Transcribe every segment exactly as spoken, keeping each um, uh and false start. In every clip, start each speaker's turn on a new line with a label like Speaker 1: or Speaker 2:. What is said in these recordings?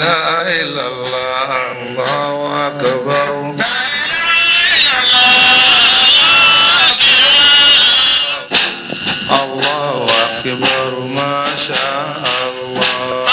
Speaker 1: ilaha illallah Allahu akbar Allahu akbar ma sha Allah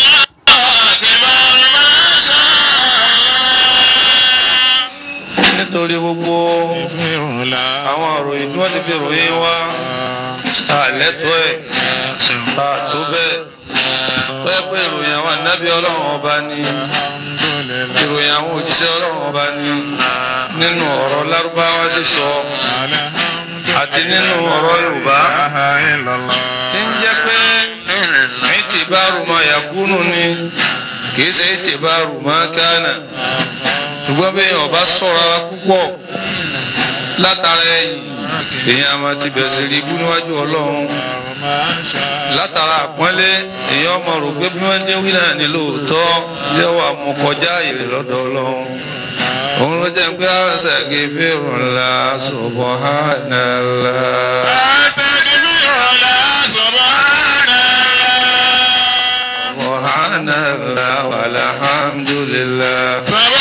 Speaker 1: nítorí gbogbo àwọn òròyìn tí wọ́n ti fi ròyìn wá àlẹ́tọ́ ẹ̀ àtó bẹ́ẹ̀ pẹ́ pé ìròyìn àwọn ànábì ọlọ́run ọba ní ìròyìn àwọn òjíṣẹ́ ọlọ́run ọba ní nínú ọ̀rọ̀ lárúbáwá sísọ àti nínú ọ̀rọ̀ yorùbá tí ń jẹ́ pé ìtìbárù ma yakunu ni kìí ṣe ìtìbárù ma kánà ṣùgbọ́n bí èèyàn bá sọ̀rọ̀ púpọ̀ látara ẹ̀yìn èèyàn máa ti bẹ̀rẹ̀ sí rí ibú níwájú ọlọ́run látara àpọ́nlé èèyàn ọmọ rò pé bí wọ́n jẹ́ wí náà ní lóòótọ́ yẹ́wọ́ àmúkọjá èrè lọ́dọ̀ ọlọ́run òun ló jẹ́ pé astaghfirullah subhanallah. subhanallah walhamdulillah.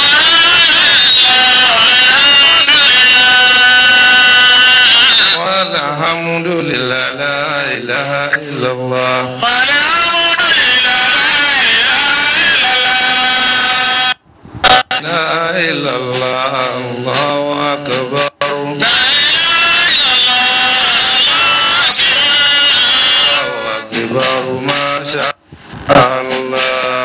Speaker 1: الحمد لله لا إله إلا الله والحمد لله لا إله إلا الله الله أكبر لا إله إلا الله الله أكبر ما شاء الله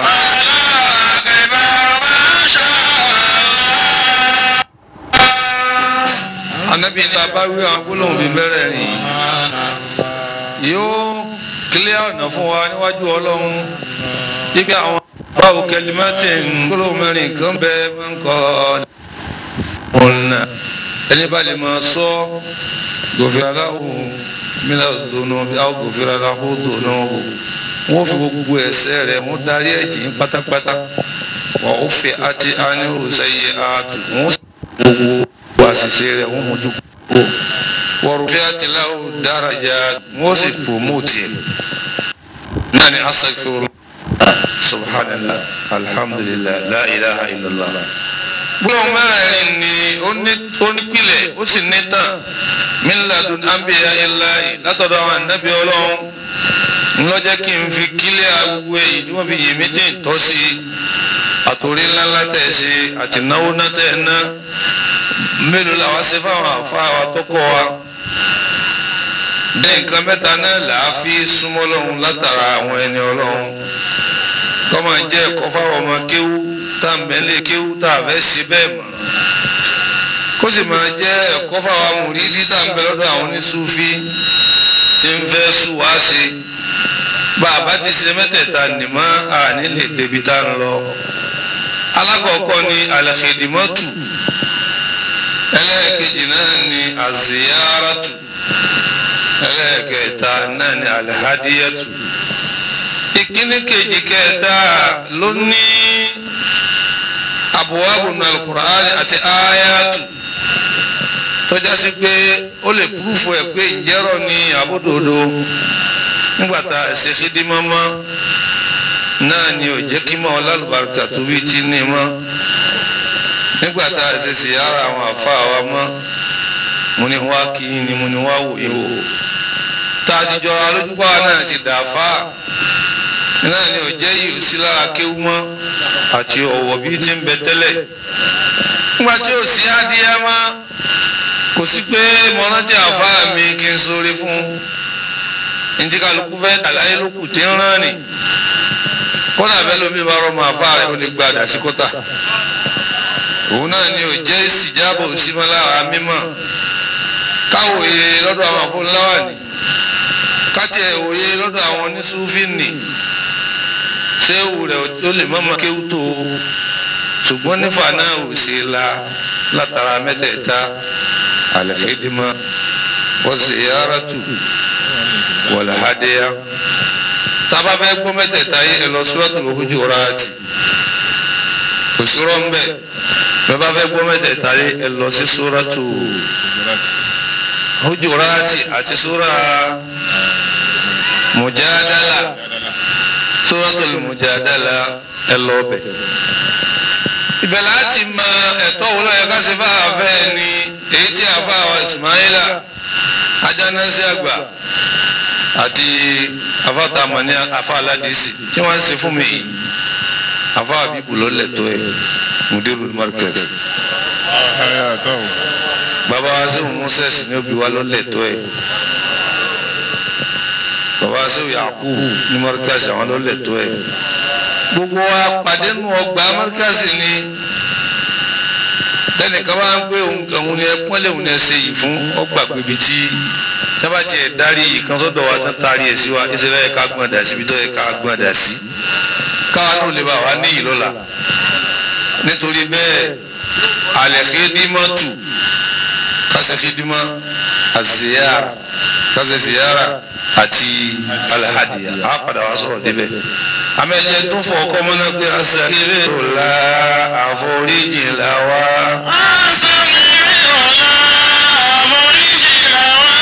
Speaker 1: Ànábì ní bàbá wí àwọn gbólóhùn bíi mẹ́rẹ̀ẹ̀rin yóò kílẹ̀ ọ̀nà fún wa níwájú ọlọ́run yíká àwọn báwo kẹlímátì gbólóhùn mẹ́rin kan bẹ́ẹ̀ máa ń kọ́ ọ̀nà ẹni bá lè máa sọ gòfìrà aláwọ̀ mílíọ̀nù dùnú bí àwọn gòfìrà aláwọ̀ dùnú wọ́n fi gbogbo ẹ̀ṣẹ̀ rẹ̀ wọ́n darí ẹ̀jìn pátápátá wọ́n ó fi àti àníhù sẹ́yìn àtù wọ́n sì gbogbo àṣìṣe rẹ̀ wọ́n mójú kó wọ̀rùfẹ́ láwù dáràjà wọ́n sì promote ẹ̀ náà ni astaghfirullah subhanallah alhamdulillah la ilaha illallah. gbọ́n mẹ́rin ni ó nípìlẹ̀ ó sì ní tán min ladun anbiya illahi látọ̀dọ̀ àwọn ànábì ọlọ́run ńlọ́jẹ́ kí n fi kílẹ̀ àgbo èyí tí wọ́n fi yè méjì tọ́ sí àtòrí ńláńlá tẹ̀ sí àti náwó náà tẹ̀ ná mélòó la wá ṣe fáwọn àfáà wa tó kọ́ wa bẹ́ẹ̀ nǹkan mẹ́ta náà là á fi súnmọ́ lọ́hùn látara àwọn ẹni ọlọ́run kọ́ máa jẹ́ ẹ̀kọ́ fáwọn ọmọ kéwú tá à ń bẹ́lẹ̀ kéwú tá à fẹ́ ṣe bẹ́ẹ̀ mọ́ kó sì máa jẹ́ ẹ̀kọ́ fáwọn mùrídí tá à ń bẹ lọ́dọ̀ àwọn oníṣúfí tí ń fẹ́ sùn wá sí bá a bá ti ṣe mẹ́tẹ̀ẹ̀ta nìmọ́ àní lè débi tá à ń lọ alákọ̀ọ́kọ́ ni al-khidmatu ẹlẹ́ẹ̀kejì náà ni aziyaratu ẹlẹ́ẹ̀kẹta náà ni alhadiyatu ìkíní kejì kẹta ló ní abuwabu nínú alukur'ani àti ayatu tó jásí pé ó lè púrúfù ẹ̀ pé ìjẹ́rọ̀ ni àbódòdó nígbàtà ẹ̀sẹ̀ xidimọ́mọ́ náà ni ò jẹ́ kí mọ́ ọlálùbáríkà tó bí tí ní mọ́ nígbàtà ẹ̀sẹ̀ sì yára àwọn àfa wa mọ́ mo ní wá kí ni mo ní wá wò yín wò tá a ti jọra lójúpá náà ti dàáfà náà ni ò jẹ́ yìí ò sí lára kéwú mọ́ àti ọ̀wọ̀ bí ti ń bẹ tẹ́lẹ̀ nígbà tí ò sí adìyẹ mọ́ kò sí pé mo rántí àfa mi kí n sóore fún ntí kálukú fẹ́ àlàyé lókù tí ń rán ni kọ́nà abẹ́ lómi bá rọ́mọ àfa rẹ̀ ó lè gba àdásí kọ́tà òun náà ni ò jẹ́ ìsìjábọ̀ òsínmọ́ lára mímọ́ káwòye lọ́dọ̀ àwọn afúnláwà ni káti ẹ̀wòye lọ́dọ̀ àwọn onísúfì ni ṣé ewu rẹ̀ ó lè mọ́mọ́ kéwú tó ṣùgbọ́n nífà náà ò ṣe la látara mẹ́tẹ̀ẹ̀ta al-khidma wa ziyaratu wal hadiya tábà fẹ́ gbọ́ mẹ́tẹ̀ẹ̀ta yìí ẹ lọ Suratul Hujurat kò sọ̀rọ̀ ń bẹ̀ bẹ́ẹ̀ bá fẹ́ gbọ́ mẹ́tẹ̀ẹ̀ta yìí ẹ lọ sí Suratul Hujurat àti sura Mujadala Suratul Mujadala ẹ lọ bẹ̀. ibẹ̀ láti mọ ẹ̀tọ́ wo ló yẹ ká ṣe fáwọn afẹ́ ni èyí tí a fà wá Ismaila Ajánásí àgbà àti afátamọ̀ ní afá aládìsí tí wọ́n ń ṣe fún mi yìí afá àbíbù ló lẹ̀tọ́ ẹ̀ Mudirul Markaz. bàbá wa sẹ́wọ̀n Moses ní òbí wa ló lẹ̀tọ́ ẹ̀ bàbá wa sẹ́wọ̀n Yakubu ní Markaz àwọn ló lẹ̀tọ́ ẹ̀ gbogbo wa pàdé nù ọgbà Markaz ni tẹnìkan bá ń gbé òun ni ẹ pọ́nlẹ̀ òun ni ẹ ṣe yìí fún ọgbà gbèbí tí tábàtì ẹ̀ darí ìkan sọ́dọ̀ wa tán taari ẹ̀ sí wa ẹ̀ ṣe lọ́yẹ̀ ká gbọ́n dà sí ibi tó yẹ ká gbọ́n dà sí káwa náà lè bá wa ní ìlọ́la nítorí bẹ́ẹ̀ al-khidmatu kásẹ̀ khidma az-ziyara kásẹ̀ ziyara àti al-hadiya á padà wá sọ̀rọ̀ débẹ̀ amẹ́jẹ tó fọ ọkọ mọ́nà pé astaghfirullah àforíjì làwa. astaghfirullah àforíjì làwa.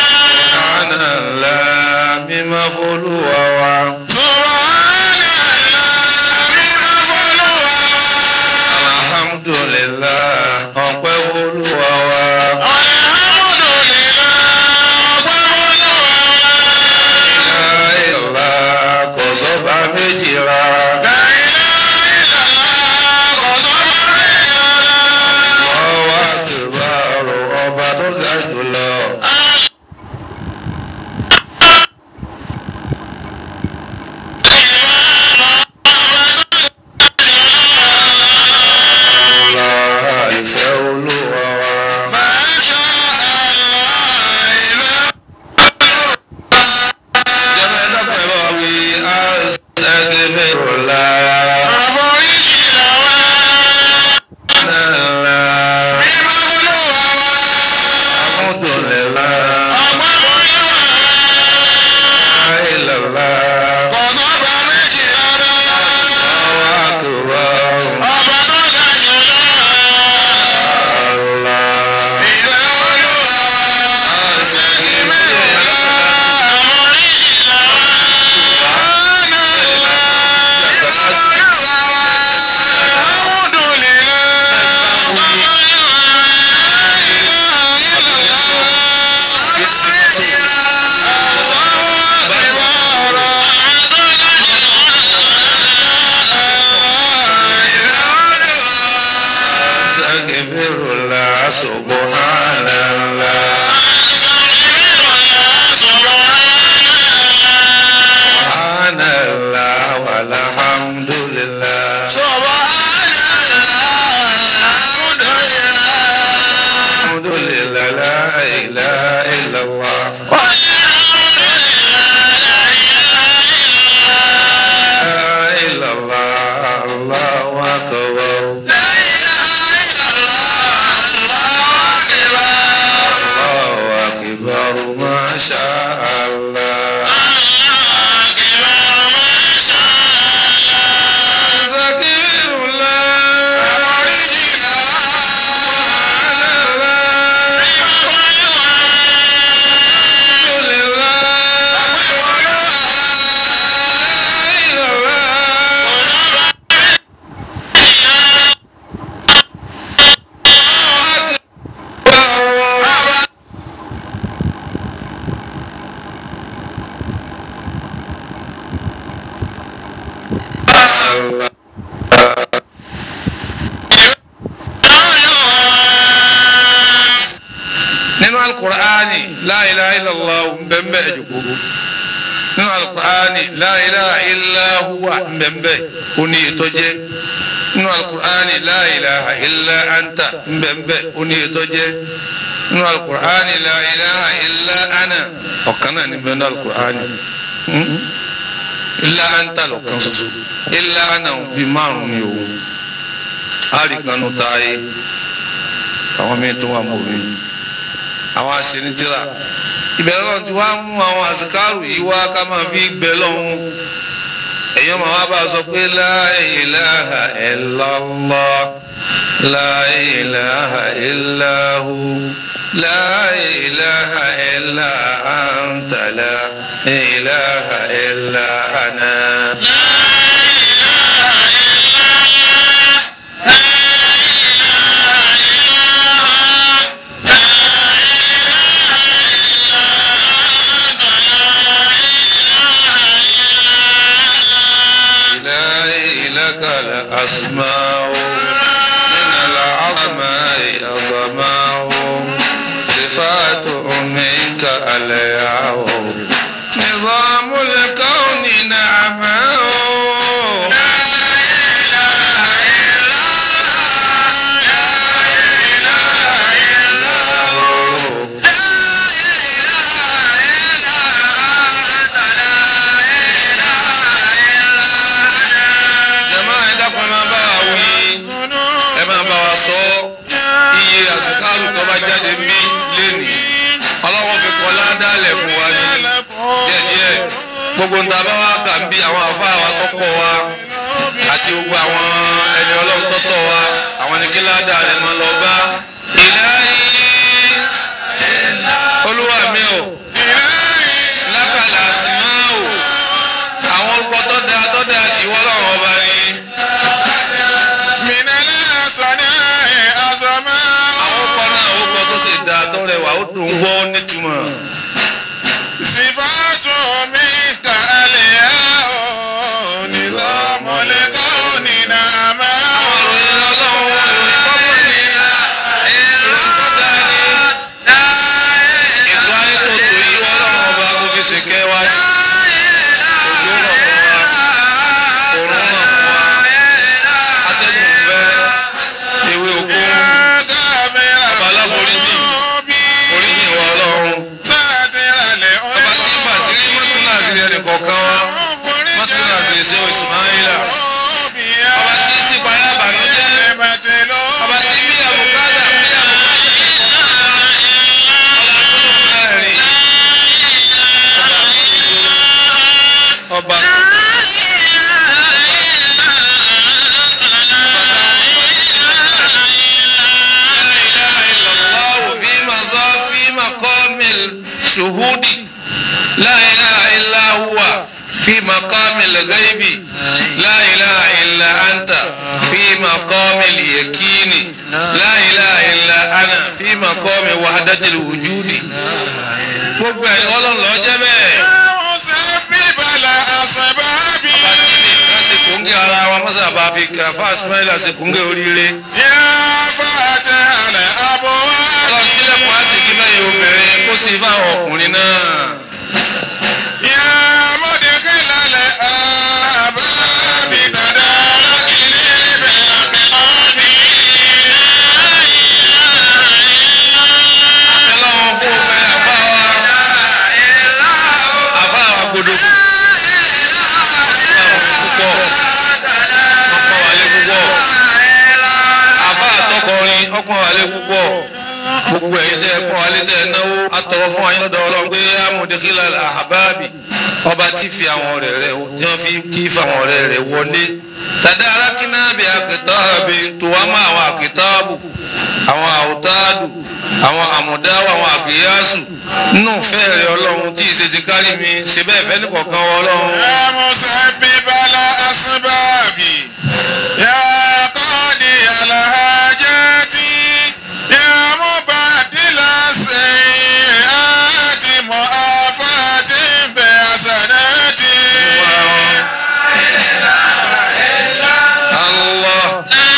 Speaker 1: subhanallah mímọ́ f'Olúwa wa. subhanallah mímọ́ f'Olúwa wa. alhamdulillah ọpẹ́ f'Olúwa wa. alhamdulillah ọpẹ́ f'Olúwa wa. la ilaha kò sọ́ba méjì rárá. la ilaha illallah kò sọ́ba méjì rárá. Allahu akbar ọba tó ga jùlọ. ìfẹ́ Olúwa wa. Masha Allah ìfẹ́ Olúwa. ìjọba ẹ̀dá pẹ̀lú àwí astaghfirullah. àforíjì làwa. mímọ́ Olúwa wa. alhamdulillah. ọpẹ́ Olúwa wa. la ilallah. kò sọ́ba méjì rárá. Allahu akbar. ọba tó ga jùlọ. Astaghfirullah subhanallah. Subhanallah walhamdulillah. Alhamdulillah la ilaha illallah. La ilaha Allahu akbar. Allahu akbar masha Allah. nínú alukur'ani la ilaha illallah nbẹnbẹ ẹjugu nínú alukur'ani la ilaha illa huwa nbẹnbẹ oni ìtọjẹ nínú alukur'ani la ilaha illa anta nbẹnbẹ oni ìtọjẹ nínú alukur'ani la ilaha illa ana ọ̀kan náà níbẹ̀ nínú alukur'ani illa anta lọ́kan ṣoṣo illa ana bí márùn ni o àríkànnù táyé àwọn mi tó wà mọ́ mi àwọn aṣèǹtìrà ìbẹ̀rẹ̀ lọ́n ti wá mú àwọn àsìkárù yìí wá ká máa fi gbẹ lọ́hún èèyàn máa wá bá a sọ pé la ilaha illallah la ilaha illahu لا إله إلا أنت لا إله إلا أنا إلهي لك الأسماء من العظماء عظماء صفات منك الياء نظام الكون نعماء iye àsìkárù tó bá jáde mí lénìí ọlọ́wọ́ fi kọ́ ládàálẹ̀ fún wa ní díẹ̀díẹ̀ gbogbo nta bá wá kà ń bí àwọn àfáà wa tọ́kọ̀ wa àti gbogbo àwọn ẹni ọlọ́run tọ́tọ̀ wa àwọn ní kí ládàálẹ̀ máa lọ bá ìláyé olúwa mi ò lákàlà àsìmọ́ ò àwọn orúkọ tó dáa tó dáa tí wọ́n lọ́wọ́ ọba ni. tó rẹwà ó dùn gbọ́ nítumọ̀. Sifatu mi kàlẹ́ ọ̀ nizamul kawni nàmá. Àwọn ìròyìn ọlọ́run ìròyìn tọ́pọ̀ ní ìròyìn tó dáa ní. Ètò ayé tó tò yí ọlọ́run ọba kò fi ṣèkẹ́ wa. Òjò rọ̀ fún wa, òrùn rọ̀ fún wa, atẹ́gùn fẹ́, ewé oko, ọba aláforíjì. Kọ̀ọ̀kan wa mọ́tún àti ṣe Ismaila ọba tí ń sípa ayé àbànújẹ́ ọba tí bí àbùkádà bí àbùkádà ọlọ́dún mẹ́rin ọba shuhudi la ilaha illa huwa fi maqamil ghaibi la ilaha illa anta fi maqamil yakini la ilaha illa ana fi maqami wahdatil wujudi gbogbo ẹ̀ ọlọ́run ló jẹ́ bẹ́ẹ̀. ọba tí lè ká ṣe kóńgé ara wa mọ́sá bá fi kàfá Ismaila ṣe kóńgé oríire. ọlọ́run sílẹ̀kùn á sì kí mẹ́yìn obìnrin kó sì bá ọkùnrin náà. ọkùnrin wà lé púpọ̀ gbogbo ẹ̀yin tẹ́ ẹ̀kọ́ alẹ́ tẹ́ náwó atọ̀rọ̀ fún ayé lọ́dọ̀ ọlọ́run pé amúdékílà àhábáàbì ọba tí fi àwọn ọ̀rẹ́ rẹ̀ tí wọ́n fi kí fa àwọn ọ̀rẹ́ rẹ̀ wọlé tàdá arákínà bí akitaabi tó wá mọ́ àwọn akitaabu àwọn àwòtáàdù àwọn àmọ̀dáwọ̀ àwọn àkìyásù nínú fẹ́ẹ̀rẹ̀ ọlọ́run tí ìṣe ti kárí mi ṣe bẹ́ẹ̀ fẹ́ ní kọ̀ọ̀kan wọ ọlọ́run. ya musabbibala asbabi ya qadi alhajati ya mubadila sayyiati mu'afati bi hasanati. Allah.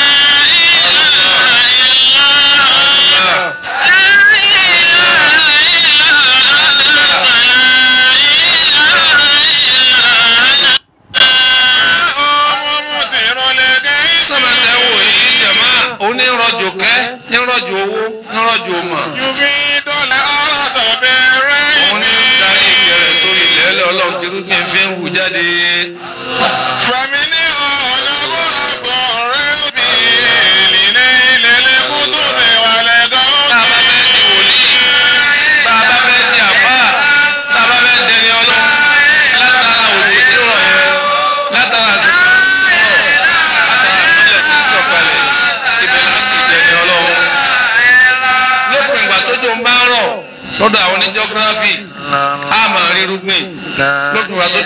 Speaker 1: onírọ̀jò kẹ́ nírọ̀jò owó nírọ̀jò mọ̀. yùbí dọ́là ọ̀rọ̀ bẹ̀rẹ̀ yìí. òun ní darí ìkẹrẹ sórí ilẹ̀ ẹlẹ́ ọlọ́run tí rúgbìn fi ń hù jáde. fẹ̀mí ní ọ̀nà bó àgọ́ rẹ̀ bí èlì ní ilẹ̀ kúndùn ní wàlẹ̀ gan-an. tá a bá fẹ́ di wòlíì tá a bá fẹ́ di àfà tá a bá fẹ́ dẹni ọlọ́run látara òjò tí rọ̀ yẹn látara àsìkò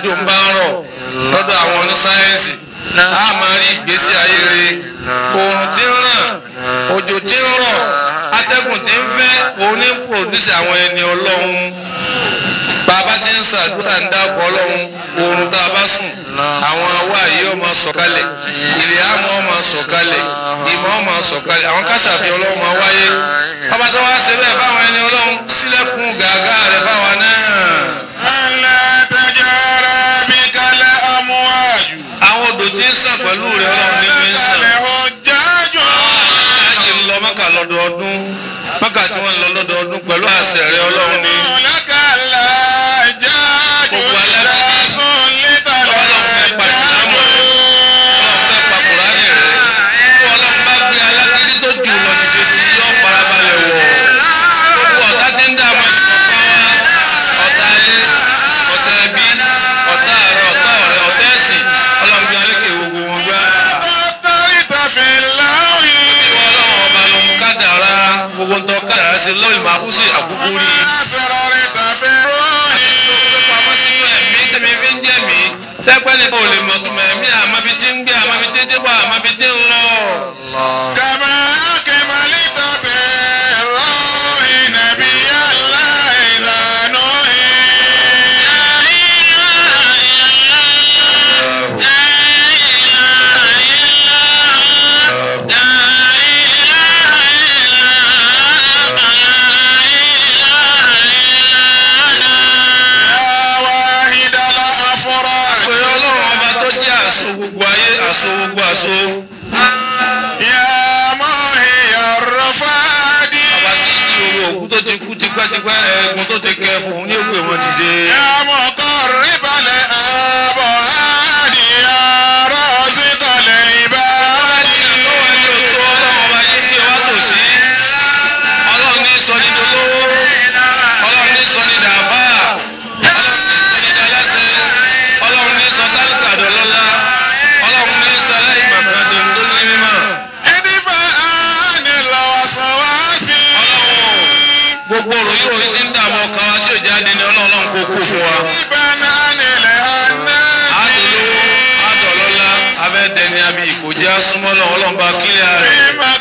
Speaker 1: tójò ń bá ń rọ̀ lọ́dọ̀ àwọn onísáyẹ́ǹsì a máa rí ìgbésí ayé rere oòrùn tí ń ràn òjò tí ń rọ̀ atẹ́gùn tí ń fẹ́ òun ní pòdúsì àwọn ẹni ọlọ́run bàbá tí ń ṣàdúrà ń dákọ̀ ọlọ́run oòrùn tá a bá sùn àwọn awá yìí ó máa sọ̀kalẹ̀ ilé àmọ́ ó máa sọ̀kalẹ̀ ìmọ̀ ó máa sọ̀kalẹ̀ àwọn kásàfihàn ọlọ́run máa wáyé ọba tó wá ṣe bẹ́ẹ̀ báwọn ẹni ọlọ́run sílẹ̀kùn gàgá rẹ̀ báwa náà. àwọn odò tí ń sàn pẹ̀lú rẹ̀ ọlọ́run ní fi ń sàn. àjì ń lọ Mákà lọ́dọọdún Mákà tí wọ́n ń lọ lọ́dọọdún pẹ̀lú àṣẹ rẹ̀ ọlọ́run ní. gbogbo alágbèbí ọlọ́run fẹ́ pa ìsìlámù rẹ̀ ọlọ́run fẹ́ pa kùránì rẹ̀ ọlọ́run bá gbé alágbèbí tó jù lọ dìde sí yọ farabalẹ̀ wọ̀ gbogbo ọ̀tá tí ń dààmú ẹnìkan wá ọ̀tá ilé ọ̀tá ẹbí ọ̀tá ààrẹ ọ̀tá ọ̀rẹ́ ọ̀tá ẹ̀sìn ọlọ́run bí alékè gbogbo wọn gbá. ìwọ ọlọ́run ọba ló mú kádàrá gbogbo ń tọ́ kádàrá sí lọ́ọ̀lì màkúsì àkúkú rí tẹ́pẹ́ ní kò lè mọ̀ túmọ̀ ẹ̀mí àmọ́bi tí ń gbé àmọ́bi tí ń débọ̀ àmọ́bi tí ń lọ.
Speaker 2: kàmá akẹ́mọ́lì tọ́bẹ̀ rọ́ọ̀hìn nàbí yàrá ìlànà
Speaker 1: gbogbo ayé aṣọ gbogbo aṣọ.
Speaker 2: yàmọ̀ ìyàrá fàdí.
Speaker 1: ọba tí ń jí owó òkú tó ti kú tipẹ́tipẹ́ ẹ̀gún tó ti kẹ́ fún un ní ògbé wọn dìde.
Speaker 2: yàmọ̀ kọ́ ríbalẹ̀ ààbọ̀ àdìyà rọ́ọ̀sì kọlẹ̀ ìbáàdì.
Speaker 1: ọlọ́run ní òtó ọlọ́run ọba yé kí ọwá tò sí. ọlọ́run ní sọ ní dolówó ọlọ́run ní sọ ní dàbà ọlọ́run ní sọ ní daláṣẹ ọlọ́run ní sọ tálíkà dọ̀lọ́lá. gbogbo òròyìn òyìn tí ń dààmú ọkàn wa tí ò jáde ní ọlọ́run kó kú fún wa. àdòlówó àdọ̀lọ́lá abẹ́dẹni àbí ìkòjá súnmọ́ lọ́wọ́ ọlọ́run bá kílẹ̀ rẹ̀.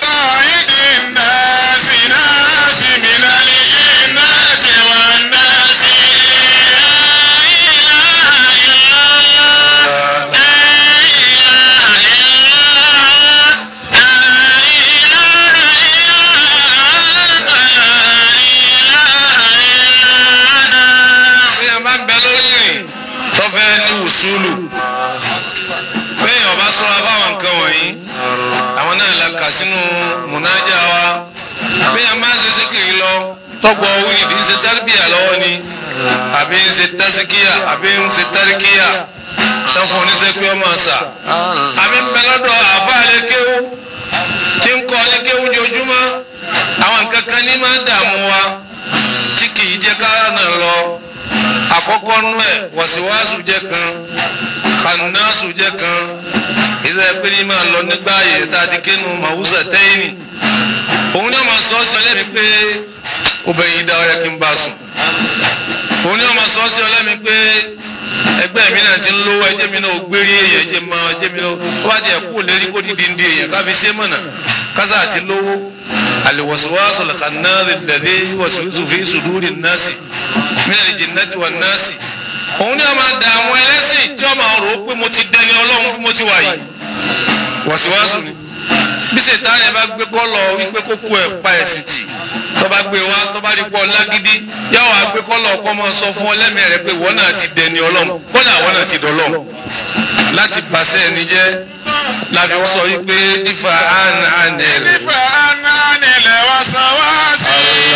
Speaker 1: Sulu bẹ́ẹ̀ ọba sọ́ra báwọn nǹkan wọ̀nyí àwọn náà la kà sínú múnájà wa bẹ́ẹ̀ máa ń ṣe síkìrì lọ tọ́gbọ̀ wíìdì ń ṣe tárìbíyà lọ́wọ́ ni àbí ń ṣe tásíkíyà àbí ń ṣe táríkíyà tán fún oníṣẹ́ pé ọmọ àṣà àbí ń bẹ lọ́dọ̀ àáfàá lé kéwú tí ń kọ́ lé kéwú ojoojúmọ́ àwọn nǹkan kan ní máa ń dààmú wa tí kì í jẹ́ kára náà lọ. àkọ́kọ́ nú ẹ̀ wàsíwáṣù jẹ́ kan kànáṣù jẹ́ kan ìdá ẹgbẹ́ ní máa lọ nígbà ayé tá a ti kénu màwúsà tẹ́yìnì òun ní ọmọ sọ sí ọlẹ́mi pé obìnrin dá ọyẹ kí n bá sùn òun ní ọmọ sọ sí ọlẹ́mi pé ẹgbẹ́ mi náà ti ń lówó ẹjẹ́ mi náà gbérí èèyàn ẹjẹ́ mi náà ẹjẹ́ mi náà ó bá tiẹ̀ kú lérí kó dídí ń di èèyàn káfi ṣé mọ̀nà kásá àti lówó àlèwọ̀sowọ́sọ lẹ́kànnáàrí lẹ́dẹ́ wọ̀sowọ́sọ fi sùdúrì náàsì mílẹ̀ jìnnàtì wà náàsì òun ní ọmọ dà àwọn ẹlẹ́sìn tí ọmọ rò ó pé mo ti dẹni ọlọ́run bí mo ti wà yìí wọ̀sowọ́sọ ni bí sèta yẹn bá gbé kọ́ lọ wípé kókó ẹ̀ pa ẹ̀sìn tì tó bá gbé wá tó bá rí pọ̀ lágídí yóò wá gbé kọ́ lọ kọ́ mọ́ sọ fún ọlẹ́mìí rẹ pé wọ́n náà ti dẹni ọlọ́run kọ́lá àwọn náà ti dọ́lọ́ láti pàṣẹ ẹni jẹ́ láfi sọ wípé nífa àná àná rẹ̀.
Speaker 2: nífa àná àná rẹ̀ wá sọ wá sí.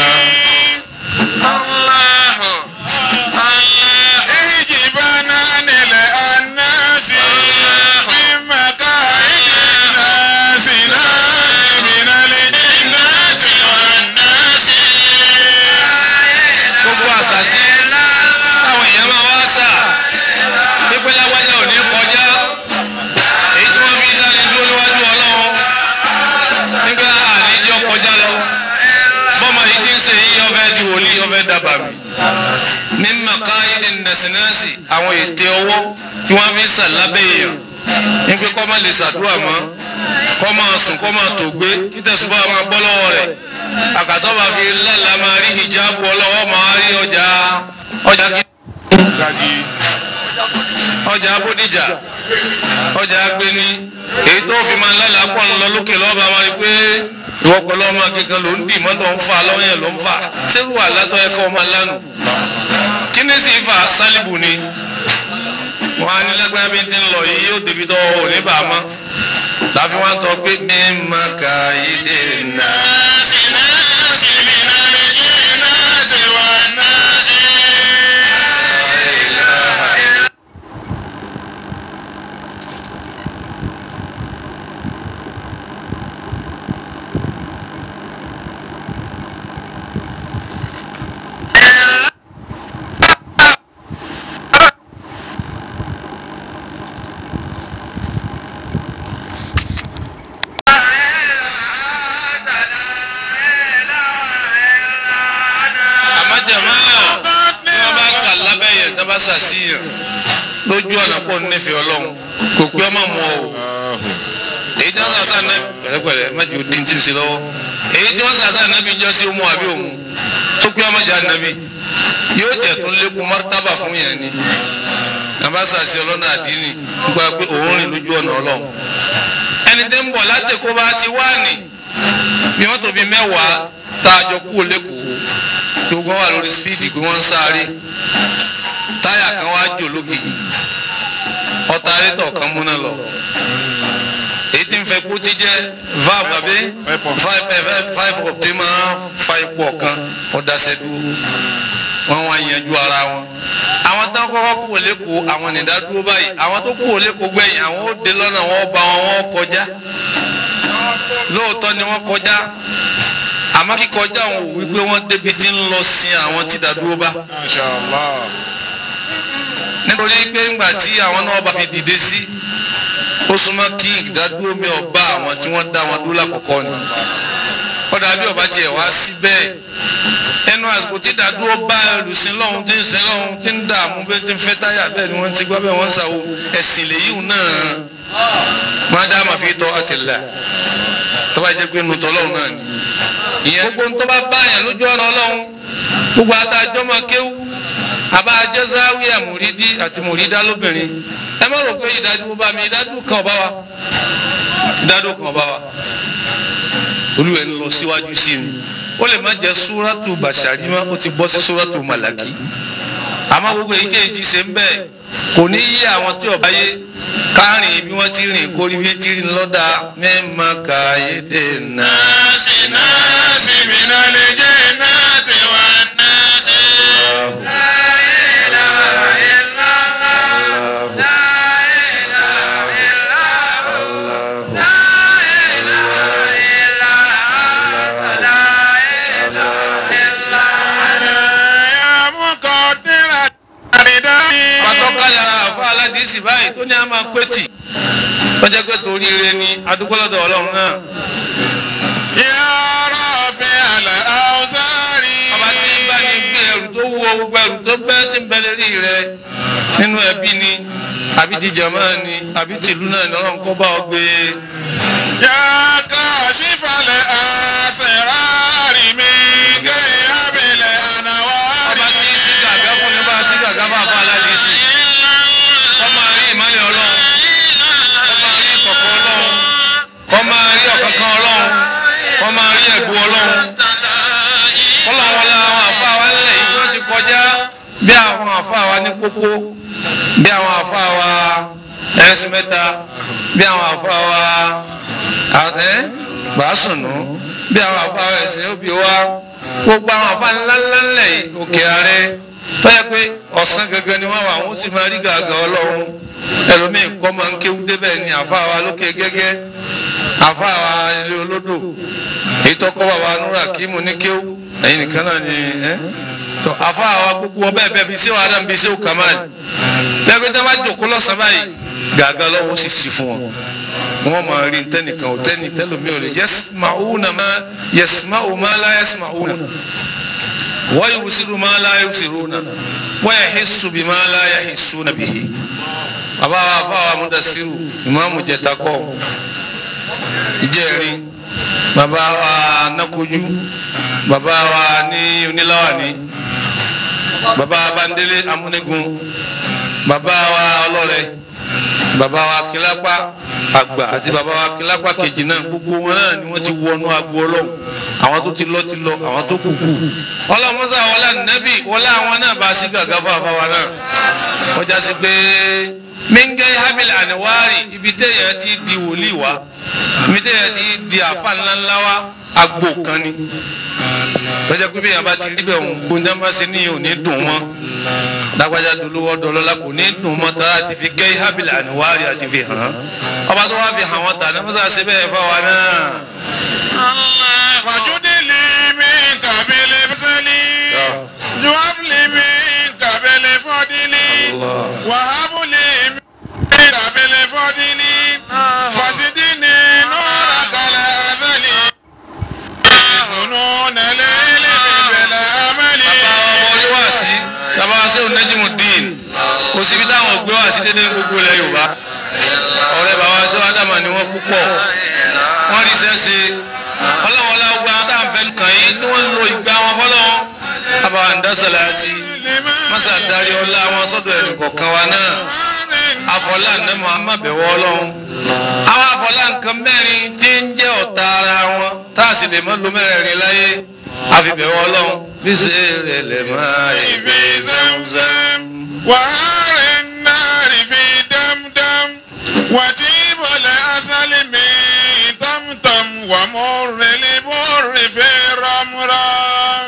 Speaker 2: Allahu Allah. ìjìbá náà nílẹ̀ àná sí. mímọ́ ká ìdí náà sí náà.
Speaker 1: gbogbo àṣàṣì táwọn èèyàn máa wá sà pípẹ́ lágbájá ò ní kọjá èyí tí wọ́n fi dáni dúró níwájú ọlọ́run nígbà àníjọ́ kọjá lọ ní nẹ̀sìnẹ́sì àwọn ètè ọwọ́ tí wọ́n fi ń sàn lábẹ́ èèyàn ní pé kọ́ máa lè ṣàdúrà mọ́ kọ́ máa sùn kọ́ máa tó gbé kí tẹ̀sùbá máa bọ́ lọ́wọ́ rẹ̀ àkàtọ́ máa fi lálàá máa rí hijabu ọlọ́wọ́ máa rí ọjà ọjà kí ọjà Bódìjà ọjà Agbeni èyí tó fi máa lálàá pọ̀ ń lọ lókè lọ́ba máa rí pé ìwọ pẹ̀lú ọmọ akẹ́kọ̀ọ́ ló ń dì mọ́ ló ń fa lọ́wọ́ yẹn ló ń fa sẹ́rù àlátọ́ ẹ̀kọ́ ọmọ lánàá kí ni sì fa sálíbù ni wọn á ní lágbára bí ti ń lọ yìí yóò débi tó ò ní bàá mọ́ láfi wọn tọ́ pé mi máa ka yìí dé nà. Sàṣìyàn lójú ọ̀nà pọ̀ nífẹ̀ẹ́ Ọlọ́run kò pé ọmọ mọ́ o èyí tí wọ́n sàṣà náà pẹ̀lẹ́pẹ̀lẹ́ má jù dín tí ń ṣe lọ́wọ́ èyí tí wọ́n sàṣà náà bí jọ́ sí ọmọ àbí òun tó pé ọmọ jà nàbí yóò tẹ̀ tún lékun mọ́tàbà fún yẹn ni nàbà sàṣì ọlọ́nà àdínì nípa pé òun rìn lójú ọ̀nà Ọlọ́run ẹni tí ń bọ̀ láti kó bá ti wá nì bí wọ́n tóbi mẹ́wàá tá a jọ kú lẹ́kọ̀ọ́ tí gbogbo wà lórí spíìdì pé wọ́n ń sáré táyà kan wá jò lókìkí ọ̀tàrétọ̀ kan múná lọ èyí tí ń fẹ́ kó ti jẹ́ valve àbí five of tí máa fa ipò ọ̀kan ọ̀dàṣẹ́ dúró wọ́n wá yanjú ara wọn àwọn tán kọ́kọ́ kú lẹ́kọ̀ọ́ àwọn nìdádúró báyìí àwọn tó kú lẹ́kọ̀ọ́ gbẹ̀yìn àwọn ó dé lọ́nà wọn bá wọn wọn kọjá lóòótọ́ ni wọ́n kọjá àmọ́ kíkọjá wọn ò wípé wọ́n débi tí ń lọ sin àwọn tí dádúró bá. nítorí pé ńgbà tí àwọn náà bá fi dìde sí ó súnmọ́ kí ìdádúró mi ọba àwọn tí wọ́n dá wọn dúró lákọ̀ọ́kọ́ ni kọ́dà bí ọba tiẹ̀ wá sí bẹ́ẹ̀ ẹnu àsìkò tí ìdádúró bá olùsìn lọ́hún tí ń sin lọ́hún tí ń dààmú bẹ́ẹ̀ tí ń fẹ́ táyà bẹ́ẹ̀ ni wọ́n ti gbọ́ bẹ́ẹ̀ wọ́n ń sàwọ́ ẹ̀sìn lèyíù náà má dá máa fi tọ́ àtìlá tó bá jẹ́ pé nu tọ́lọ́hún náà ni ìyẹn gbogbo tó bá báyàn lójú ọ̀nà Ọlọ́hun gbogbo àtàjọ́ máa kéwú àbá jẹ́sáwíà mùrídí àti mùrídá lóbìnrin ẹ má rò pé ìdájú bá mi ìdájú kan bá wa ìdájú kan bá wa olúwẹ̀ ń lọ síwájú sí ni ó lè má jẹ́ súrátù bàṣàrí mọ́ ó ti bọ́ sí súrátù màlàkí àmọ́ gbogbo èyí tí èyí ti ṣe ń bẹ́ẹ̀ kò ní yí àwọn tí ọba yé kárìn bí wọ́n ti rìn kórí bí ti rìn lọ́dà mẹ́ẹ̀má kàyédè náà.
Speaker 2: Nasi nasi minal jannati wan nasi.
Speaker 1: Aládìsí báyìí tó ní a máa pẹ́tì wọ́n jẹ́ pé torí ire ni adúgbò lọ́dọ̀ Ọlọ́run náà.
Speaker 2: Ya Rabbi al-Awzari.
Speaker 1: ọba tí ń bá ní gbé ẹrù tó wúwo gbogbo ẹrù tó bẹ́ẹ̀ tí ń bẹ lérí rẹ nínú ẹbí ni àbí ti jàmá ni àbí tìlú náà ni Ọlọ́run kó bá ọ gbé.
Speaker 2: Ya kashifal asrari min qabil anwari.
Speaker 1: ọba tí ń sí gàgá fún mi bá sí gàgá bá fún aládìsí. kọ́ máa rí ìmọ́lẹ̀ Ọlọ́run kọ́ máa rí ìkọ̀kọ̀ Ọlọ́run kọ́ máa rí ọ̀kánkán Ọlọ́run kọ́ máa rí ẹ̀bù Ọlọ́run kọ́lọ́run wọlé àwọn àfáà wa ńlẹ̀ yìí tí wọ́n ti kọjá bí àwọn àfáà wa ní kókó bí àwọn àfáà wa ẹ̀sìn mẹ́ta bí àwọn àfáà wa ẹ̀ bàásùnù bí àwọn àfáà wa ẹ̀sìn òbí wa gbogbo àwọn àfáà ńláńlá ńlẹ̀ yìí òkè ààrẹ tọ́yẹ pé ọ̀sán gẹ́gẹ́ ni wọ́n wà wọ́n sì máa rí gàgà Ọlọ́run ẹlòmíì kọ́ máa ń kéwú débẹ̀ ni àfáà wa lókè gẹ́gẹ́ àfáà wa ilé olódò èyí tọ́kọ́ bàbá Nura Kímù ní kéwú ẹ̀yin nìkan náà ni ẹ́ tọ́ àfáà wa gbogbo wọn bẹ́ẹ̀ bẹ́ẹ̀ bí sẹ́wọ̀n Adam bí sẹ́wọ̀n Kamal tẹ́gbẹ́ tẹ́ bá jòkó lọ́sàn báyìí gàgà Ọlọ́run sì sí fún wọn wọ́n máa rí tẹ́nìkan ò tẹ́nì tẹ́lòmíì ò lè yasma'una ma yasma'u ma la yasma'una wa yusiru ma la yusiruna wa yahissu bima la yahissuna bihi bàbá wa fáwọn amúdàsírù ìmáàmù jẹtakọ ìjẹrin bàbá wa nakojú bàbá wa ní oníláwàní bàbá bandele amúnigun bàbá wa ọlọ́rẹ̀ bàbá wa kílápá àgbà àti bàbá wa kílápá kejì náà gbogbo wọn náà ni wọ́n ti wọnú agbo ọlọ́run àwọn tó ti lọ ti lọ àwọn tó kù kù ọlọ́mọsá wọlé nẹ́bì wọlé àwọn náà bá sí gàgà fún àfáwà náà wọ́n já sí pé mingẹ́ habil aniwari ibi téèyàn ti di wòlíì wá ibi téèyàn ti di àfa ńláńlá wá agbo kan ni tọ́jà pé bí yàrá bá ti rí bẹ́ẹ̀ òun gbóńdàmbá sí ní òní dùn wọn lágbájá dolówó dọlọ́lá kò ní dùn mọ́ tàrà àti fi gẹ́ habil aniwari àti fi hàn án ọba tó wá fi hàn wọ́n tà ní mọ́sá sí bẹ́ẹ̀ fáwa náà.
Speaker 2: fàjúdìlì mi kàbílẹ̀ bísẹ́lì juwabli mi kàbílẹ̀ fọ́dílì wàhábùlì mi kàbílẹ̀ fọ́dílì fàṣídìní nùrà kàlẹ̀ àbẹ̀lì ìfúnnú nàlẹ́ ilé bẹ̀lẹ̀ àmẹ́lì.
Speaker 1: bàbá ọmọ olúwàsí bàbá sẹ́wọ̀n Najimudeen kò síbi táwọn ògbé wà sí dédé gbogbo ilẹ̀ Yorùbá ọ̀rẹ́ bàbá sẹ́wọ̀n Ádámà ni wọ́n púpọ̀ wọ́n rí sẹ́sẹ́ ọlọ́wọ́lá ọgbà táwọn fẹ́ kàn yín tí wọ́n lo ìgbà wọn fọlọ́wọ́ bàbá àǹdásàlẹ̀ àti mọ́sá darí ọlá wọn sọ́dọ̀ ẹ̀rù kọ̀ọ̀kan wa náà àfọlá ní Muhammad bẹ̀wọ̀ ọlọ́run àwọn àfọlá nǹkan mẹ́rin tí ń jẹ́ ọ̀tá ara wọn tá a sì lè mọ́ lo mẹ́rẹ̀ẹ̀rin láyé àfibẹ̀wọ̀ ọlọ́run bí ṣe rẹ̀ lẹ̀ máa
Speaker 2: ìfi Zamzam wàhálẹ̀ náà rí fi dámdám wàtí bọ̀lẹ̀ asálẹ̀ mi tamtam wà mọ́rẹ̀lẹ̀ mọ́rẹ̀ fẹ́ ramram.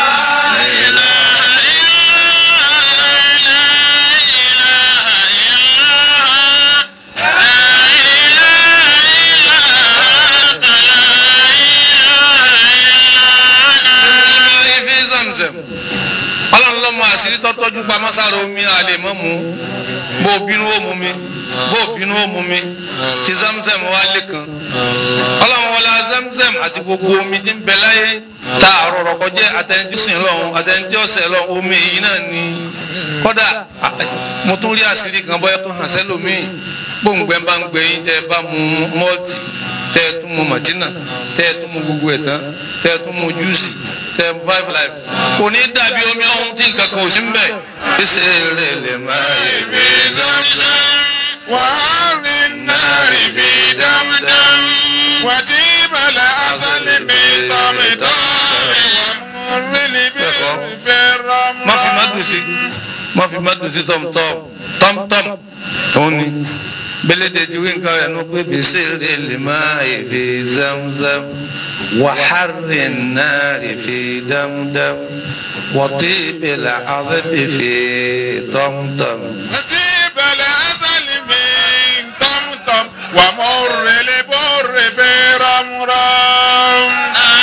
Speaker 1: ọlọ́run lọ́mọ àṣírí tọ́tọ́jú pamọ́ sára omi àlè mọ́ mu bó bínú ó mu mi bó bínú ó mu mi ti Zamzam wá lé kan ọlọ́run wọlé Zamzam àti gbogbo omi tí ń bẹ láyé ta àrọ̀rọ̀ kọjá àtẹnudí sìn lọ́hùn àtẹnudí ọ̀sẹ̀ lọ́hùn omi yìí náà ni kọ́dà mo tún rí àṣírí kan bọ́yá tó hàn sẹ́lòmíì gbòǹgbẹ́ bá ń gbẹ̀yìn tẹ́ bá mu mọ́ọ̀tì tẹ́ ẹ tún mu màtínà tẹ́ ẹ tún mu gbogbo ẹ̀ tán tẹ́ ẹ tún mu júùsì tẹ́ ẹ five life kò ní dàbí omi ọ̀hún tí nǹkan kan ò sí mbẹ̀ ṣe rẹ̀ lè máa yẹ
Speaker 2: ìfi Zamzam wàhálẹ̀ náà rí fi dámdám wàtí bọ̀lẹ̀ asálẹ̀ mi tamtam wà mọ́rẹ̀lẹ̀ fẹ́ ramram.
Speaker 1: má fi má dùn sí má fi má dùn sí tọ́mtọ́m tọ́mtọ́m òun ni belede ti wí nǹkan rẹ̀ nù pé bèsè rẹ̀ lè máa yẹ fi Zamzam wàhálẹ̀ náà rí fi dámdám wàtí bẹ̀lẹ̀ azẹ́bí fi tọ́mtọ́m.
Speaker 2: وطيب العسل من طمطم ومر لبر في رمرم.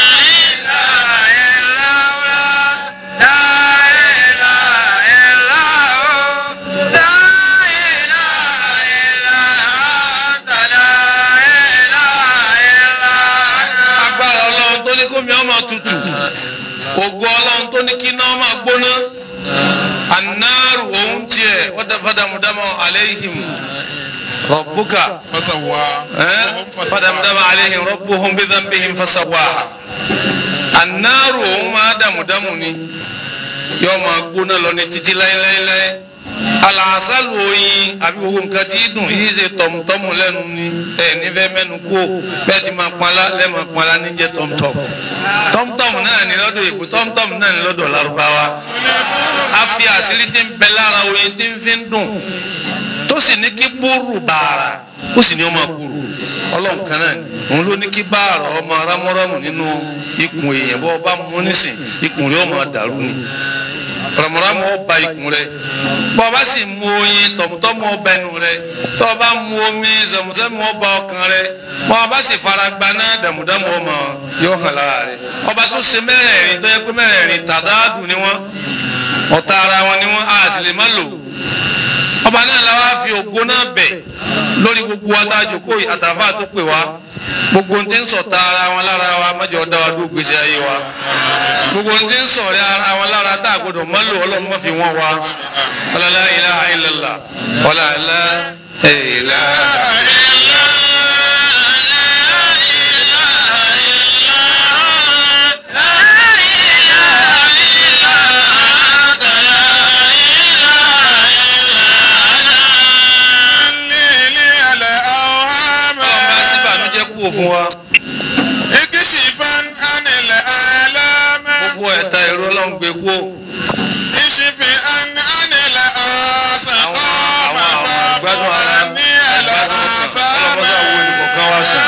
Speaker 1: agbára ọlọ́run tó ní kómi ọmọ tutù ògo ọlọ́run tó ní kí náà máa gbóná annaru òun tiẹ̀ wọ́n fadamudamu aleihim rabbuka
Speaker 2: فسوى
Speaker 1: fadamudamu aleihim rabbuhum bidhanbihim fasawaha annaru òun máa dàmúdàmù ni yóò máa gbóná lọ ní títí láéláéláé alaasalu oyin àbí gbogbo nǹkan tí dùn yìí ṣe tọmutọmu lẹ́nu ni ẹ nífẹ̀ẹ́ mẹ́nu kó bẹ́ẹ̀ ti máa pọnlá lẹẹma pọnlá níjẹ tọmutọmu tọmutọmu náà ní lọ́dọ̀ èbó tọmutọmu náà ní lọ́dọ̀ Lárúbáwá a fi àṣírí tí ń bẹ lára oyin tí ń fi ń dùn tó sì ní kí búrú bàrà ó sì ní ọmọ kúrú Ọlọ́run kan náà ni òun ló ní kí bàrà ọmọ rámọ́rámù nínú ikùn èèyàn bọ́ ọba mú nísìn ikùn rẹ̀ ọmọ dàrú ni ramuramu ọba ikùn rẹ̀ bọba sì mu oyin tọmutọmu ọba ẹnu rẹ̀ tọba mu omi zẹmuzẹmu ọba ọkàn rẹ̀ bọba sì faragba náà dàmúdàmú ọmọ yóò hàn lára rẹ̀ ọba tó ṣe mẹ́rẹ̀ẹ̀rin tó yẹ pé mẹ́rẹ̀ẹ̀rin tàdáàdù ni wọ́n ọ̀tá ara wọn ni wọ́n á sì lè má lò ọba náà la wá fi ògo náà bẹ̀ lórí gbogbo adájoko àtàfà tó pè wá gbogbo ohun tí ń sọ̀tà ara wọn lára wa mọ́jọ dá wa dúró gbèsè ayé wa gbogbo ohun tí ń sọ̀rẹ́ ara wọn lára tá a gbọdọ̀ mọ́ lò ọlọ́run má fi wọ́n wa la ilaha illallah wala la ilaha illallah. Fún wa.
Speaker 2: Ikishifan anil alama.
Speaker 1: Gbogbo ẹ̀ta èrò ọlọ́run gbé kú.
Speaker 2: Ishifi an anil asaqama.
Speaker 1: Àwọn àwọn ìgbádùn ara ní ìgbádùn ọkàn. Ọlọ́mọdé àwọn olùkọ̀ọ̀kan wá sàn.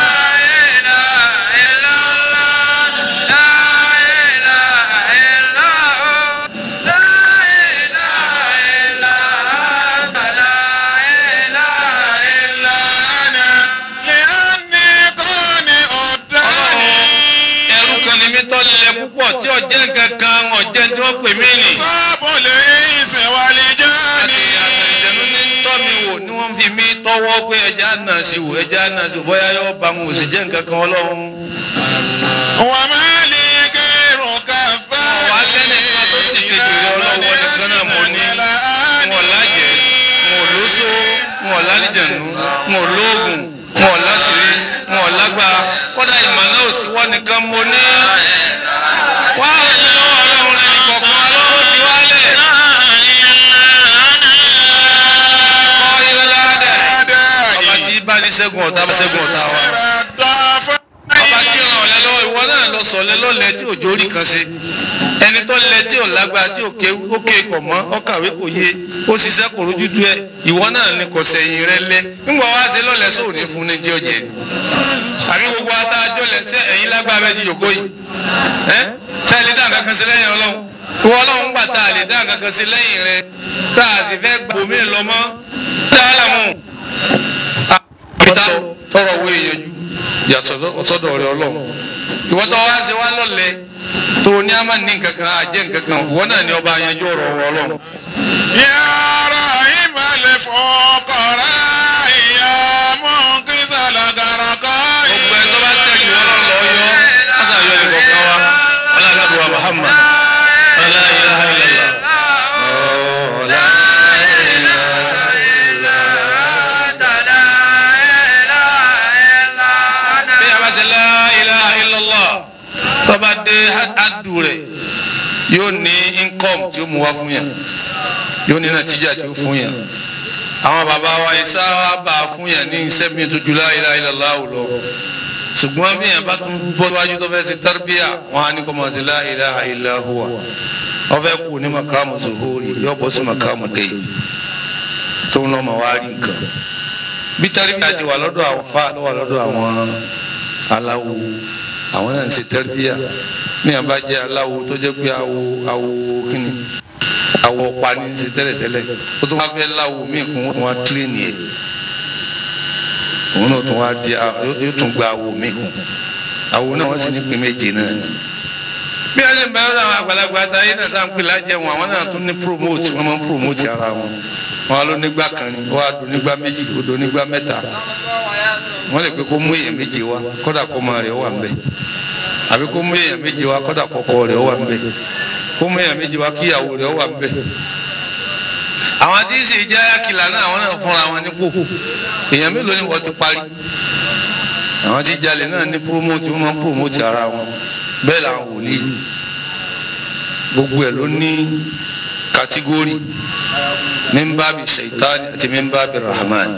Speaker 1: Tọ́lẹ̀ púpọ̀ tí ọjẹ́ kankan ọjẹ́ tí wọ́n pè mí nì.
Speaker 2: Sábò lè ṣe wà lè já ní.
Speaker 1: Àtẹ̀jẹ̀nu ní tọ́ mi wò ni wọ́n fi mí tọ́wọ́ pé ẹja náà sì wò ẹja náà sì bóyá yóò bá wọn ò sì jẹ́ nǹkan kan ọlọ́run.
Speaker 2: Wà má lè kérò ká fẹ́.
Speaker 1: Wà á lẹ́nìkan tó sì kejì rẹ ọlọ́wọ́ nìkan náà mo ní. Wọ́n lájẹ̀, wọ́n lóṣó, wọ́n lálìjẹ̀nu, wọ́n lóògùn, wọ́n láṣìírí, wọ́n lágbá. Kọ́dà ìmọ̀ náà ò sí wọ́n nìkan mo ní. Wá òní lọ́wọ́ ọlọ́run ẹni kọ̀ọ̀kan ọlọ́run fi wálẹ̀. Kọ́ ilé ládẹ̀. Ọba tí bá ní ṣẹ́gun ọ̀tá bá ṣẹ́gun ọ̀tá wa. Ọba tí ràn ọ̀lẹ́ lọ́wọ́ ìwọ náà lọ sọ̀lẹ́ lọ́lẹ̀ tí òjò rí kan ṣe. Ẹni tó lẹ tí ò lágbá tí ò ké kọ̀ mọ́ ọkàwé kò yé ó ṣiṣẹ́ kò rójú tú ẹ ìwọ náà ni kò sẹ́yìn rẹ lẹ. Nígbà wá ṣe lọ́lẹ̀ sóò ní fún ní jẹ́ ọ̀jẹ̀. Àbí gbogbo adájọ́ lẹ tí ẹ̀yin lágbá bẹ́ẹ̀ ti yòkó yìí. Ṣé lè dá nǹkan kan sí lẹ́yìn ọlọ́run ìwọ ọlọ́run gbà tá a lè dá nǹkan kan sí lẹ́yìn rẹ tá a sì fẹ́ gbòmí lọ mọ́ dáhàlà mú. àbíta tọrọ owó ìyẹnjú yàtọ̀ sọ́dọ̀ rẹ ọlọ́run ìwọ tó wá ṣe wá lọ́lẹ̀ tó ní a máa ní nǹkan kan àjẹ́ nǹkan kan ìwọ náà ni ọba yanjú ọ̀rọ̀ ọlọ́run.
Speaker 2: Yàrá ìmọ̀lẹ̀ fọkàrà ìyá mọ́ kí sàlàgàrà kọ́ yìí.
Speaker 1: gbogbo ẹ̀ tó bá tẹ̀lé ọlọ́run lọ yọ wọ́n sà yọ ẹnì kọ̀ọ̀kan wa ọlọ́dàbọ̀ Muhammad la ilaha illallah. bí a bá ṣe la ilaha illallah tó bá dé adu rẹ̀ yóò ní income tí ó mú wá fún yàn yóò ní nàtíjà tí ó fún yàn àwọn bàbá wa ìsá wa bá a fún yàn ní iṣẹ́ mi tó ju la ilaha illallah lọ ṣùgbọ́n bí yàn bá tún bọ́ wájú tó fẹ́ ṣe tarbiya wọn á ní kọ́ máa ṣe la ilaha illa huwa wọ́n fẹ́ kú ní makamu zuhuri yóò bọ́ sí makamu gaybi tó ń lọ́ ma wá rí nǹkan bí tarbiya ti wà lọ́dọ̀ àwọn fa lọ́wọ́ lọ́dọ̀ àwọn aláwo àwọn náà ń ṣe tarbiya ní yàn bá jẹ́ aláwo tó jẹ́ pé awo awo kíni awo pani ń ṣe tẹ́lẹ̀tẹ́lẹ̀ ó tún wá fẹ́ láwo míì kún ó tún wá tírénì ẹ̀ òun náà tún wá di yóò tún gba awo míì kún awo náà wọ́n sì ní pín méje náà ni bí wọ́n ṣe ń bá ọ̀rọ̀ àwọn àgbàlagbà táyé náà tá à ń pè lájẹ wọn àwọn náà tún ní promote wọ́n máa ń promote ara wọn wọn ló nígbà kan ni wọ́n á do nígbà méjì ó do nígbà mẹ́ta wọ́n lè pe kó mú èèyàn méje wá kódà kó máa rẹ̀ wà ń bẹ̀ àbí kó mú èèyàn méje wá kódà kọ́kọ́ rẹ̀ wà ń bẹ̀ kó mú èèyàn méje wá kíyàwó rẹ̀ wà ń bẹ̀ àwọn tí ń sì jẹ́ àkìlà náà àwọn náà fúnra wọn nípò èèyàn mélòó ni wọ́n ti parí àwọn tí jalè náà ní promote wọ́n máa ń promote ara wọn bẹ́ẹ̀ làwọn wòlíì gbogbo ẹ̀ ló ní kàtígórì mímbàbí ṣèitánì àti mímbàbí rahman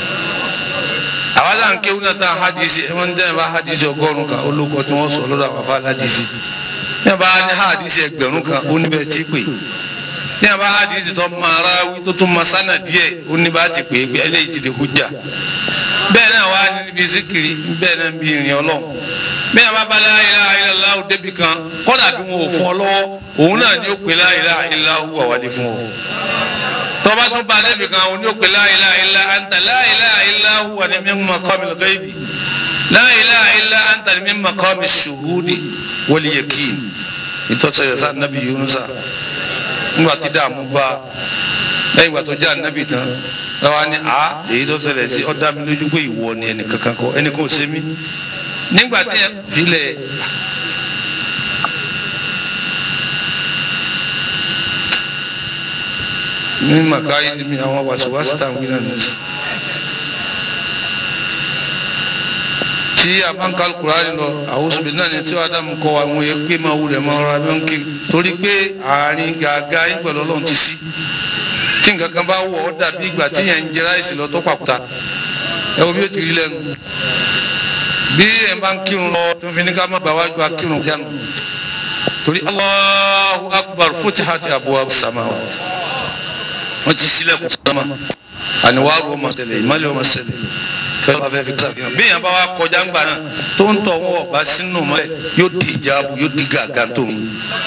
Speaker 1: àwọn àti àǹkéwù náà tá a hadisi ẹ máa ń dẹ́yìn bá hadisi ọgọ́rùn-ún kan olóko tí wọ́n sọ lọ́dọ̀ àwọn afá aládìsí ní àbá ní hadisi ẹgbẹ̀rún kan ó níbẹ̀ tí pè ní àbá hadisi tó máa ráwí tó tún máa sánà díẹ̀ ó ní bá ti pè é pé eléyìí ti di hujja bẹ́ẹ̀ náà wá níbi zikiri bẹ́ẹ̀ náà bí ìrìn ọlọ́run bẹ́ẹ̀ bá bá la ilaha illallah débi kan kọ́dà bí wọn ò fún ọ lọ́wọ́ òun náà ni ó pè la ilaha illa huwa wà ní fún ọ. tọ́ba tún bá débi kan òun ni ó pè la ilaha illa anta la ilaha illa huwa ní min maqamil ghaibi la ilaha illa anta ní min maqamish shuhudi wal yakin. ìtọ́sẹ̀ yẹn sáà nàbí Yunusa ńgbà tí dààmú bá lẹ́yìn ìgbà tó jẹ́ ànábì tán lọ́wọ́ ni a èyí tó ṣẹlẹ̀ sí ó dá mi lójú pé ìwọ ni ẹnì kankan kọ́ ẹnì kan ò ṣe mí nígbà tí ẹ filẹ̀ ní màkà yìí mi àwọn wàṣíwàṣí tá à ń wí náà nìyẹn. tí a bá ń ka Kùránì lọ àwòsùnbí náà ni tí wàá dàmú kọ àwọn yẹn pé máa wulẹ̀ máa rọra máa ń ké torí pé àárín gàgà yín pẹ̀lú Ọlọ́run ti sí tí nǹkan kan bá wọ̀ ọ́ dàbí ìgbà tí yẹn ń jẹ ráìsì lọ tó pàkúta ẹ wo bí ó ti rí lẹ́nu bí ẹ̀ bá ń kírun lọ tó fi ní ká má bàa wájú akírun jánu torí Allahu Akbar futihati abwabu samawat wọ́n ti sílẹ̀kùn sánmà àníwáàrú ọmọ tẹ̀lé ìmọ̀lẹ́ ọmọ sẹlẹ̀ fẹ́ẹ́ bá fẹ́ẹ́ fi sàfihàn bí èèyàn bá wá kọjá ń gbà náà tó ń tọ̀ wọ́n ọ̀bá sínú mọ́lẹ̀ yóò di ìjáàbù yóò di gàgà tó ń.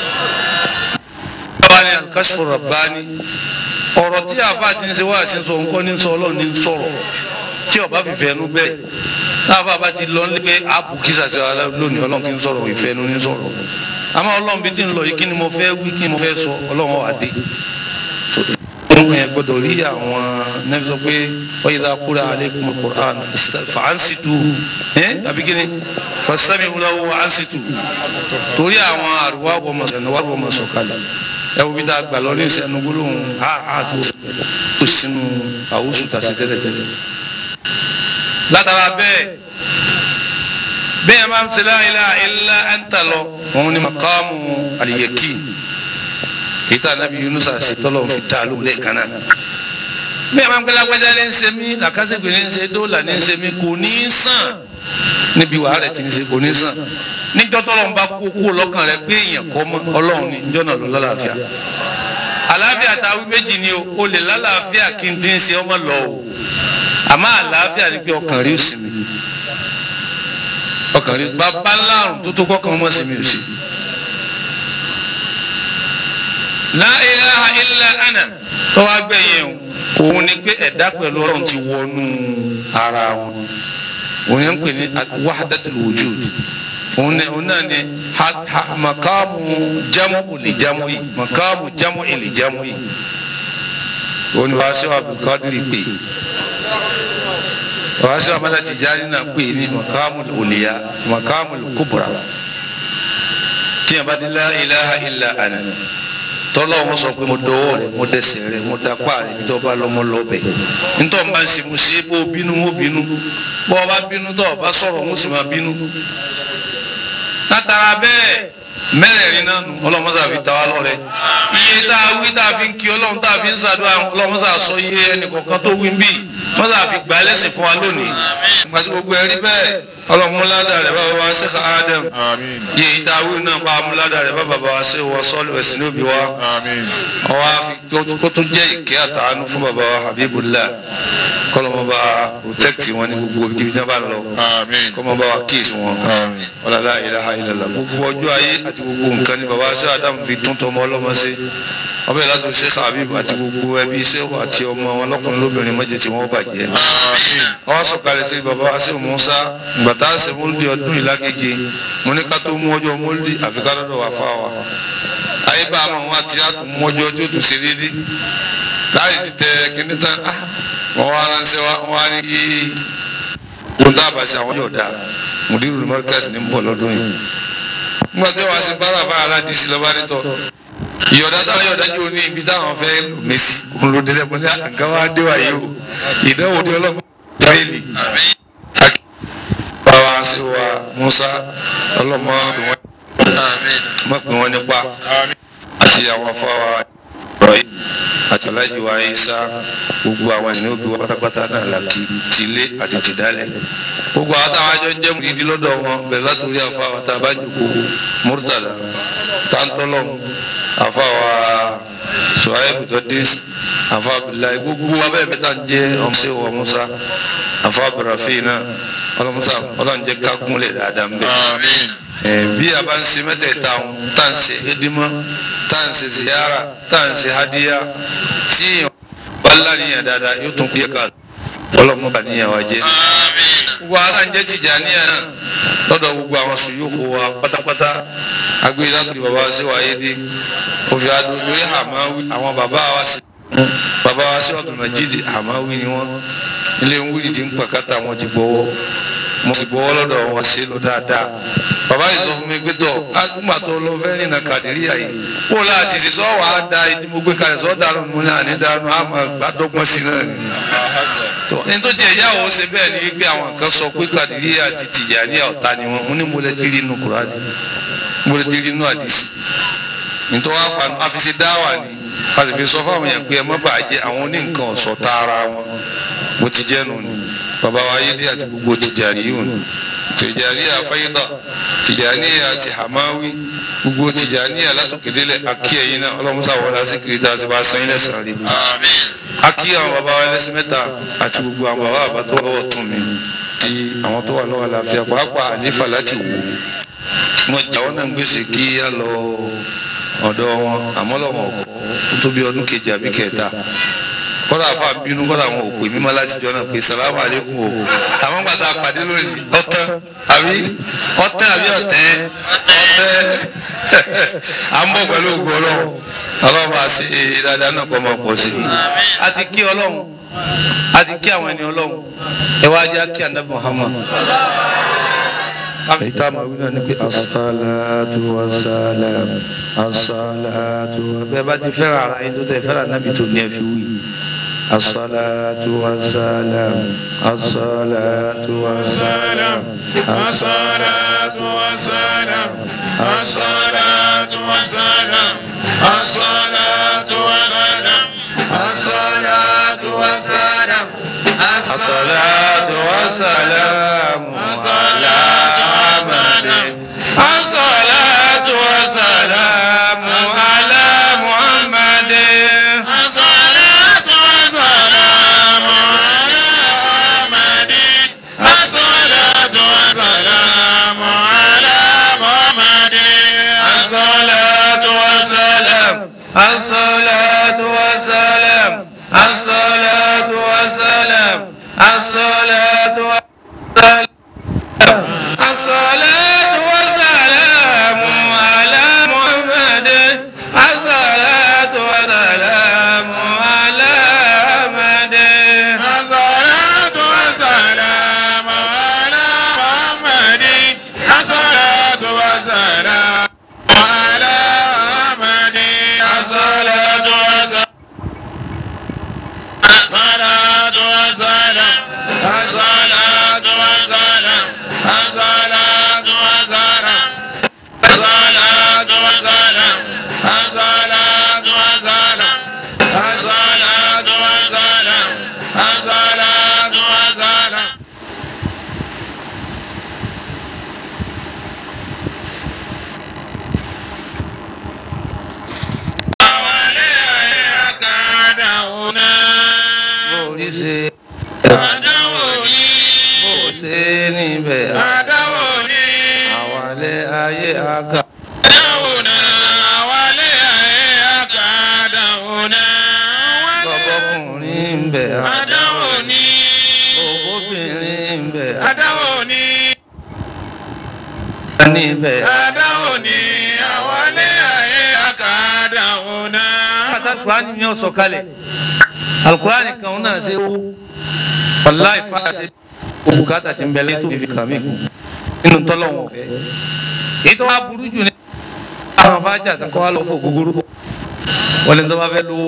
Speaker 1: báwa ni al-Kashfu Rabbani ọ̀rọ̀ tí àfa ti ń ṣe wá àṣẹ sọ nǹkan ní sọ ọlọ́run ní sọ̀rọ̀ tí ọba fìfẹ́ nu bẹ́ẹ̀ láàbà bá ti lọ ní pé àbù kí sàṣẹ lónìí ọlọ́run ti ń sọ̀rọ̀ ìfẹ́ nu ní sọ̀rọ̀ àmọ́ ọlọ́run bí ti ń lọ yìí kí ni mo fẹ́ wí kí ni mo fẹ́ sọ ọlọ́run wà dé ọmọ yẹn gbọ́dọ̀ rí àwọn nẹbi sọ pé wa idha quri'a alaykum al-Qur'an fa'ansitu ẹ àbí kí ni fasami'u lahu wa ansitu torí àwọn àrùwá wọmọsọ̀kalẹ̀ wà wọmọsọ̀kalẹ̀ ẹ wo bí dáa gbà lọ ní ìsẹ̀nu gbólóhùn ha ha tó tó sínú àwùsù tàṣí tẹ́lẹ̀tẹ́lẹ̀ látara bẹ́ẹ̀ bẹ́ẹ̀ máa ń ṣe la ilaha illa anta lọ òun ni maqamu al-yaqin kita nabi Yunus asi tolong fi talu le kana mi ma ngela gbaja le nse mi la kase gbe le nse do la le nse mi kò ní sàn níbi wa re tin ṣe kò ní sàn ni jo tolong bá kú kú lọ́kàn rẹ̀ pé èyàn ko mo Ọlọ́hun ni njo na lo lálàáfíà àlàáfíà ta wí méjì ni o o lè lálàáfíà kin tin ṣe o mo lọ o àmọ́ àlàáfíà ni pé ọkàn rí ìsinmi ọkàn rí baba larun tó tó kokan mo sinmi o si la ilaha illa ana tó wá gbẹ̀yìn òun ni pé ẹ̀dá pẹ̀lú Ọlọ́run ti wọnú ara wọn òun yẹn ń pè ní wahdatul wujud òun náà ni makamu jamu li jamu yìí makamu jamu li jamu yìí òun ni wàá ṣe wà Abdulkadir pè wàá ṣe wà Amada Tijani náà pè ní makamu olìyà makamu kubra tí a bá di la ilaha illa ana tọ́lọ́ wọn sọ pé mo dọwọ́ rẹ̀ mo dẹsẹ̀ rẹ̀ mo dapá rẹ̀ tó bá lọ́mọ lọ́bẹ̀ nítorí wọn bá ń ṣe mo ṣe bó bínú mo bínú bó ọba bínú tó ọba sọ̀rọ̀ mo sì máa bínú. látara bẹ́ẹ̀ mẹ́rẹ̀ẹ̀rin náà nù ọlọ́mọsá fi ta wá lọ́rẹ iye tá a wí tá a fi ń kí ọlọ́run tá a fi ń ṣàdúrà ọlọ́mọsá sọ iye ẹnìkọ̀ọ̀kan tó wí ń bì mọ́sá fi gbà lẹ́sìn fún wa lónìí gbàtí gbogbo ẹ̀rí bẹ́ẹ̀ ọlọ́múládà rẹ̀ bàbá wa Sheikh Adam yẹ ìdáwó náà pa amúládà rẹ̀ bàbá wa ṣe wọ sọ́ọ̀lù ẹ̀sìn níbi wa ọwọ́ àfi kó tó jẹ́ ìkẹ́ àtàánú fún bàbá wa Habibullah kọ́lọ́mọba protect wọn ní gbogbo ibi tí wọ́n bá lọ kọ́lọ́mọba wa kíyèsí wọn la ilaha illallah gbogbo ọjọ́ ayé àti gbogbo nǹkan ní bàbá Sheikh Adam fi tún tọmọ ọlọ́mọ sí ọbẹ̀ láti Sheikh Habib àti gbogbo ẹbí Sheikh àti ọmọ wọn lọ́kùnrin lóbìnrin méje tí wọ́n bàjẹ́ wọ́n sọ̀kalẹ̀ sí bàbá wa Sheikh Musa gbàtà ṣe mọ́lúdì ọdún ìlágége mo ní ká tó mú ọjọ́ mọ́lúdì àfi ká lọ́dọ̀ wà fáwọn wa ayé bá a mọ̀ wọn àti àtún mú ọjọ́ tí ó tún ṣe déédéé láì ti tẹ kíní tán wọ́n wá ránṣẹ́ wọ́n á ní kí wọ́n dábàá sí àwọn yóò dáa mùdírù ní mọ́ríkàsì ní bọ̀ lọ́dún yìí nígbà tí wọ́n á sì bára bá aládìsí lọ́ba nítọ́ ìyọ̀dá táwọn yọ̀dá jù ní ibi táwọn fẹ́ lò mẹ́sì òun ló délẹ̀ mọ́ ní nǹkan wá dé wáyé o ìdánwò ní ọlọ́mọ fẹ́ẹ̀lì báwa ṣe wa Musa ọlọ́mọ mọ̀ pé wọ́n nípa àti àwọn afáwa rọ̀yìn àti aláìjí wa Isa gbogbo àwọn ènìyàn òbí wa pátápátá náà làkì tìlé àti tìdálẹ̀ gbogbo àwọn táwọn àjọ ń jẹ́ mùdídí lọ́dọ̀ wọn bẹ̀rẹ̀ látòrí àfáwà tá a bá jòkó Murtada tántọ́lọ́mù àfáwà Suhaib tó dé àfáwà Abdullahi gbogbo abẹ́rẹ́ mẹ́ta ń jẹ́ ọmọọṣẹ́ wa Musa àfáwà Barafi náà ọlọ́musa ọlọ́njẹ́ kákúnlẹ̀ dáadáa ń bẹ̀. bí a bá ń ṣe mẹ́tẹ̀ẹ̀ta ọ̀hún tá à ń ṣe edima tá à ń ṣe ziyara tá à ń ṣe hadiya tí wàhálà níyàn dáadáa yóò tún kúyẹ ká ọlọ́mọ bá níyàn wá jẹ́. gbogbo ara ń jẹ́ Tìjàníyà náà lọ́dọ̀ gbogbo àwọn sùyúkù wa pátápátá agbèrè látòrí bàbá wa ṣe wáyé dé òfin adójúrí àmọ́ àwọn bàbá wa ṣe bàbá wa sí Abdul Majid Hamawi ni wọ́n ilé ń wúlì dín pàkátà wọn ti gbọ́wọ́ mo sì gbọ́wọ́ lọ́dọ̀ wọn ṣe lọ dáadáa bàbá yìí sọ fún mi pé tọ̀ nígbà tó lọ fẹ́ rìnnà Kàdíríyà yìí kó láti ṣe sọ́ wàá da ìdí mo gbé kalẹ̀ sọ́ dànù mo ní àní dànù àmọ́ gbàdọ́gbọ́n sí náà ni. ní tó jẹ́ ìyá òun ṣe bẹ́ẹ̀ ni wípé àwọn kan sọ pé Kàdíríyà àti Tìjàníyà ọ̀tá ni wọn mo ní mo lè ti rí inú Kùránì mo lè ti rí inú àdìsí nítorí wàá fa àfiṣe dáwà ni a sì fi sọ fáwọn yẹn pé ẹ má bàjẹ́ àwọn oníǹkan ọ̀sọ̀ tá ara wọn bó ti jẹ́ nù ni bàbá wa Ayédè àti gbogbo Tìjàníyùn Tìjàníyà Fáyídà Tìjàníyà àti Hamawi gbogbo Tìjàníyà látòkèdélẹ̀ akí ẹ̀yin náà ọlọ́mùsà wọlé àsìkiri tá a ti bá san ilẹ̀ sàn rí mi. Akí àwọn bàbá wa ẹlẹ́sìn mẹ́ta àti gbogbo àwọn bàbá àbátọ́ lọ́wọ́ tún mi ti àwọn tó wà lọ́wọ́ àlàáfíà pàápàá àlífà láti wò mo jáwọ́ náà ń gbèsè kí á lọ ọ̀dọ̀ wọn àmọ́ lọ́wọ́ ọkọ̀ ó tó bí ọdún kejì àbí kẹta kọ́dà fà bínú kọ́dà àwọn òpè mímọ́ láti jọ náà pé sàlámù àlékún o àwọn gbàtà pàdé lónìí ọ̀tán àbí ọ̀tán àbí ọ̀tẹ́ ọ̀tẹ́ à ń bọ̀ pẹ̀lú ògùn ọlọ́run ọlọ́run bá ṣe dáadáa náà kọ́ máa pọ̀ sí i. a ti kí ọlọ́run a ti kí àwọn ẹni ọlọ́run ẹ wá jẹ́ kí ànábì Muhammad. èyí tá a máa wí náà ni pé asálàtú wasálàm asálàtú bẹ́ẹ̀ bá ti fẹ́ràn ara yín tó tẹ̀ fẹ́ràn nábì tó ní ẹ fi wí. asálàtú wasálàm asálàtú wasálàm
Speaker 2: الصلاة والسلام الصلاة والسلام الصلاة والسلام الصلاة والسلام
Speaker 1: الصلاة والسلام على محمد الصلاة والسلام على محمد
Speaker 2: الصلاة والسلام على محمد الصلاة والسلام على محمد
Speaker 1: الصلاة والسلام الصلاة والسلام الصلاة والسلام الصلاة والسلام الصلاة والسلام على محمد الصلاة والسلام على محمد
Speaker 2: الصلاة والسلام على محمد الصلاة والسلام على محمد الصلاة والسلام الصلاة والسلام الصلاة والسلام الصلاة والسلام الصلاة والسلام الصلاة والسلام الصلاة والسلام الصلاة والسلام أولياء كادونا
Speaker 1: oríṣi
Speaker 2: أدوني
Speaker 1: bó ṣe níbẹ̀
Speaker 2: أدوني
Speaker 1: àwálẹ̀ ayé àkà
Speaker 2: أدونا أولياء كادونا
Speaker 1: bọ́bọ́kùnrin ń bẹ̀
Speaker 2: أدوني
Speaker 1: bọ́bọ́bìnrin ń bẹ̀
Speaker 2: أدوني
Speaker 1: níbẹ̀.
Speaker 2: أدوني أولياء كادونا
Speaker 1: pàtàkì kùránì ni ó sọ kalẹ̀ alukùránì kan náà ṣe wú wàláì fàá ṣe òbúkátà ti ń bẹ lẹ́tọ̀ fífi kàn mí kù nínú tọ́lọ́wọ̀n ọ̀fẹ́ èyí tó wá burú jù ní àwọn fàájà kankan wá lọ fún ògógóró wọlé tó bá fẹ́ lówó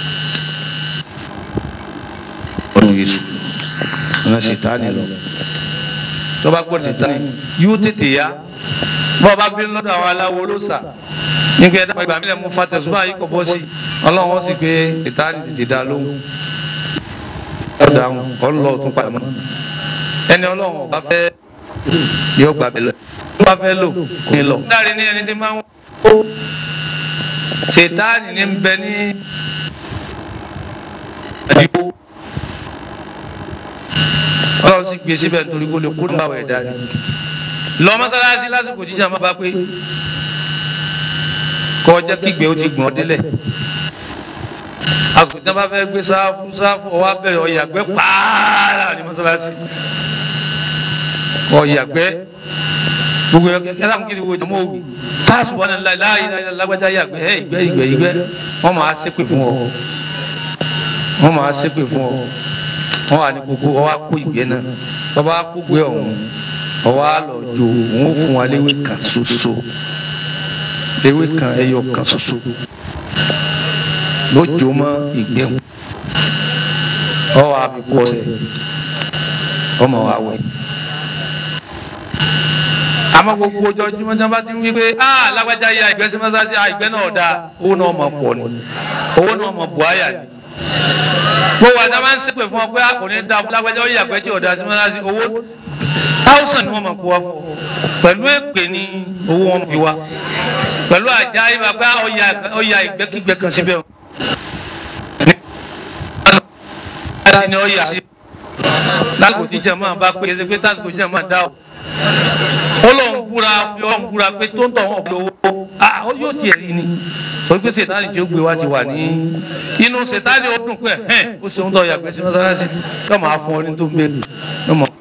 Speaker 1: ọdún yéṣu ọ̀nà ṣètánì lọ tó bá gbọ́dọ̀ ṣètánì yóò tètè yá bọ́ọ̀ bá bí lọ́dọ̀ àwọn aláwo ló sà nígbà ẹ̀dá ìgbà mílẹ̀ mú fatẹ̀sùbá yìí kọ̀ bọ́ sí ọlọ́run wọ́n sì pé ìtaní tètè dá lóhùn ọ̀dà ọlọ́ tún padà mọ́ ẹni ọlọ́run ọba fẹ́ yóò gbà bẹ́ẹ̀ lọ tó bá fẹ́ lò kò ní lọ. dáre ní ẹni tí máa ń wó ṣètáàní ní bẹ ní ẹ̀dínwó ọlọ́run sì gbé síbẹ̀ nítorí kó lè kó nígbà wẹ̀ dá ní. lọ mọ́sálásí lásìkò jíjà má bá pé kọjá kígbe ó ti gbọ̀n ọ́ délẹ̀ àgùntàn bá fẹ́ gbé sáfù sáfù ọwọ́ abẹ́rẹ́ ọ̀yàgbẹ́ pààrà ní mọ́sálásí ọ̀yàgbẹ́ gbogbo ẹ̀ ẹ̀ láwọn kiri wo ìdánwò òwì sáàsù wọn ní láyé lágbájá yàgbẹ́ ẹ̀ ìgbẹ́ ìgbẹ́ ìgbẹ́ wọn máa ṣépè fún ọ wọ́n máa ṣépè fún ọ wọ́n wà ní gbogbo ọwọ́ kó ìgbẹ́ náà tọ́ba kó gbé ọ̀hún ọwọ́ àlọ́ jò wọ́n fún wa léwé kan ṣoṣo léwé kan ẹyọ kan ṣoṣo lójó mọ́ ìgbẹ́ wọn ọwọ́ àfikún ọ̀sẹ̀ ọmọ wa wẹ̀ àmọ́ gbogbo ojoojúmọ́ tí wọ́n bá ti ń wí pé ah lágbájá ya ìgbẹ́ sí mọ́sáàsì ah ìgbẹ́ náà dáa owó náà mọ̀ pọ̀ ni owó náà mọ̀ buhaya ni gbogbo àti àwọn ṣépè fún ọ pé àkùnrin dá fún lágbájá ó yà pé tí ọ̀dà sí mọ́sáàsì owó táwùsàn ni wọ́n mọ̀ kó wa fún pẹ̀lú èpè ni owó wọn fi wá pẹ̀lú àjà ìgbà pé ọ̀yà ìgbẹ́kígbẹ́ kan síbẹ̀ ni ọ̀yà sí lásìkò tí jẹ́ máa bá pé ẹsẹ̀ pé tásìkò jẹ́ máa dá o ọlọ́run búra fi ọlọ́run búra pé tó ń tọ̀ wọ́n lówó ah ó yóò tiẹ̀ rí ni torí pé sètáni tí ó gbé wá ti wà ní inú sètáni ó dùn pé ẹ̀ ó ṣe ń tọ́ yàgbẹ́ sí mọ́sálásí yóò máa fún ọ ní tó ń bẹ̀rẹ̀ yóò máa.